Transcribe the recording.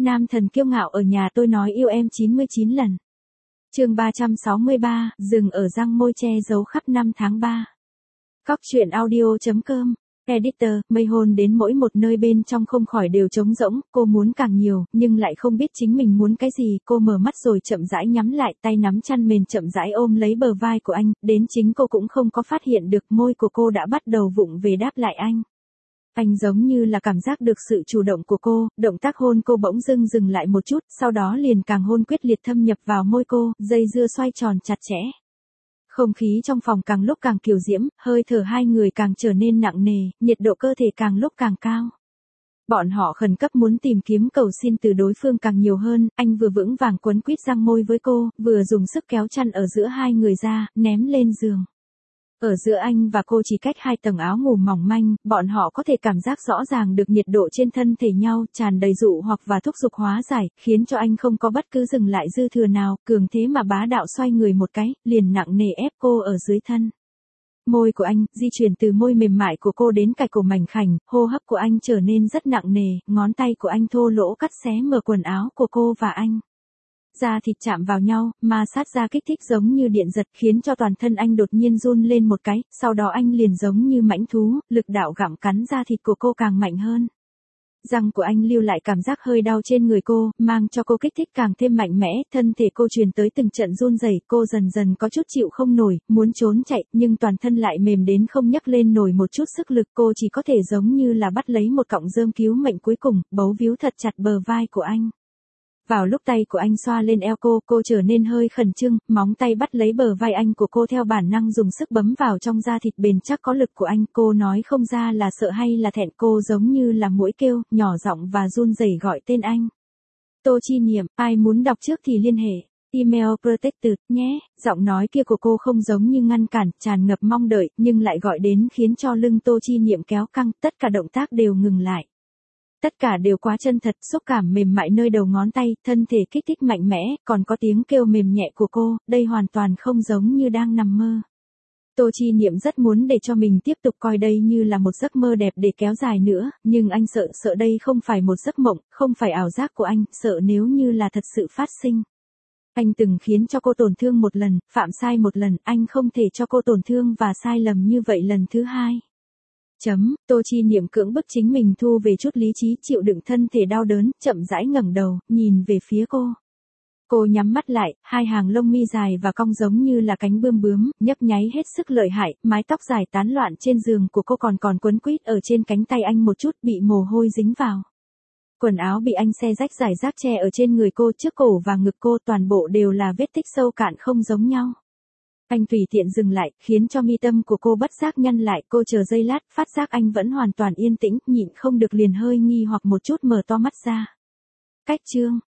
Nam thần kiêu ngạo ở nhà tôi nói yêu em 99 lần. Chương 363, dừng ở răng môi che giấu khắp năm tháng 3. Cóc truyện audio.com. Editor, mây hôn đến mỗi một nơi bên trong không khỏi đều trống rỗng, cô muốn càng nhiều, nhưng lại không biết chính mình muốn cái gì, cô mở mắt rồi chậm rãi nhắm lại, tay nắm chăn mền chậm rãi ôm lấy bờ vai của anh, đến chính cô cũng không có phát hiện được môi của cô đã bắt đầu vụng về đáp lại anh. Anh giống như là cảm giác được sự chủ động của cô, động tác hôn cô bỗng dưng dừng lại một chút, sau đó liền càng hôn quyết liệt thâm nhập vào môi cô, dây dưa xoay tròn chặt chẽ. Không khí trong phòng càng lúc càng kiều diễm, hơi thở hai người càng trở nên nặng nề, nhiệt độ cơ thể càng lúc càng cao. Bọn họ khẩn cấp muốn tìm kiếm cầu xin từ đối phương càng nhiều hơn, anh vừa vững vàng quấn quýt răng môi với cô, vừa dùng sức kéo chăn ở giữa hai người ra, ném lên giường. Ở giữa anh và cô chỉ cách 2 tầng áo ngủ mỏng manh, bọn họ có thể cảm giác rõ ràng được nhiệt độ trên thân thể nhau, tràn đầy dụ hoặc và thúc giục hóa giải, khiến cho anh không có bất cứ dừng lại dư thừa nào, cường thế mà bá đạo xoay người một cái, liền nặng nề ép cô ở dưới thân. Môi của anh, di chuyển từ môi mềm mại của cô đến cài cổ mảnh khảnh, hô hấp của anh trở nên rất nặng nề, ngón tay của anh thô lỗ cắt xé mở quần áo của cô và anh. Da thịt chạm vào nhau, ma sát ra kích thích giống như điện giật khiến cho toàn thân anh đột nhiên run lên một cái, sau đó anh liền giống như mãnh thú, lực đạo gặm cắn da thịt của cô càng mạnh hơn. Răng của anh lưu lại cảm giác hơi đau trên người cô, mang cho cô kích thích càng thêm mạnh mẽ, thân thể cô truyền tới từng trận run rẩy, cô dần dần có chút chịu không nổi, muốn trốn chạy, nhưng toàn thân lại mềm đến không nhấc lên nổi một chút sức lực, cô chỉ có thể giống như là bắt lấy một cọng rơm cứu mệnh cuối cùng, bấu víu thật chặt bờ vai của anh. Vào lúc tay của anh xoa lên eo cô trở nên hơi khẩn trương, móng tay bắt lấy bờ vai anh của cô theo bản năng dùng sức bấm vào trong da thịt bền chắc có lực của anh, cô nói không ra là sợ hay là thẹn, cô giống như là muỗi kêu, nhỏ giọng và run rẩy gọi tên anh. Tô Chi Niệm, ai muốn đọc trước thì liên hệ. Email protected, nhé, giọng nói kia của cô không giống như ngăn cản, tràn ngập mong đợi, nhưng lại gọi đến khiến cho lưng Tô Chi Niệm kéo căng, tất cả động tác đều ngừng lại. Tất cả đều quá chân thật, xúc cảm mềm mại nơi đầu ngón tay, thân thể kích thích mạnh mẽ, còn có tiếng kêu mềm nhẹ của cô, đây hoàn toàn không giống như đang nằm mơ. Tô Chi Niệm rất muốn để cho mình tiếp tục coi đây như là một giấc mơ đẹp để kéo dài nữa, nhưng anh sợ đây không phải một giấc mộng, không phải ảo giác của anh, sợ nếu như là thật sự phát sinh. Anh từng khiến cho cô tổn thương một lần, phạm sai một lần, anh không thể cho cô tổn thương và sai lầm như vậy lần thứ hai. Tô Chi Niệm cưỡng bức chính mình thu về chút lý trí, chịu đựng thân thể đau đớn, chậm rãi ngẩng đầu, nhìn về phía cô. Cô nhắm mắt lại, hai hàng lông mi dài và cong giống như là cánh bướm, nhấp nháy hết sức lợi hại, mái tóc dài tán loạn trên giường của cô còn quấn quýt ở trên cánh tay anh một chút, bị mồ hôi dính vào. Quần áo bị anh xé rách rải rác che ở trên người cô, trước cổ và ngực cô toàn bộ đều là vết tích sâu cạn không giống nhau. Anh tùy tiện dừng lại, khiến cho mi tâm của cô bất giác nhăn lại, cô chờ giây lát, phát giác anh vẫn hoàn toàn yên tĩnh, nhịn không được liền hơi nghi hoặc một chút mở to mắt ra. Cách chương,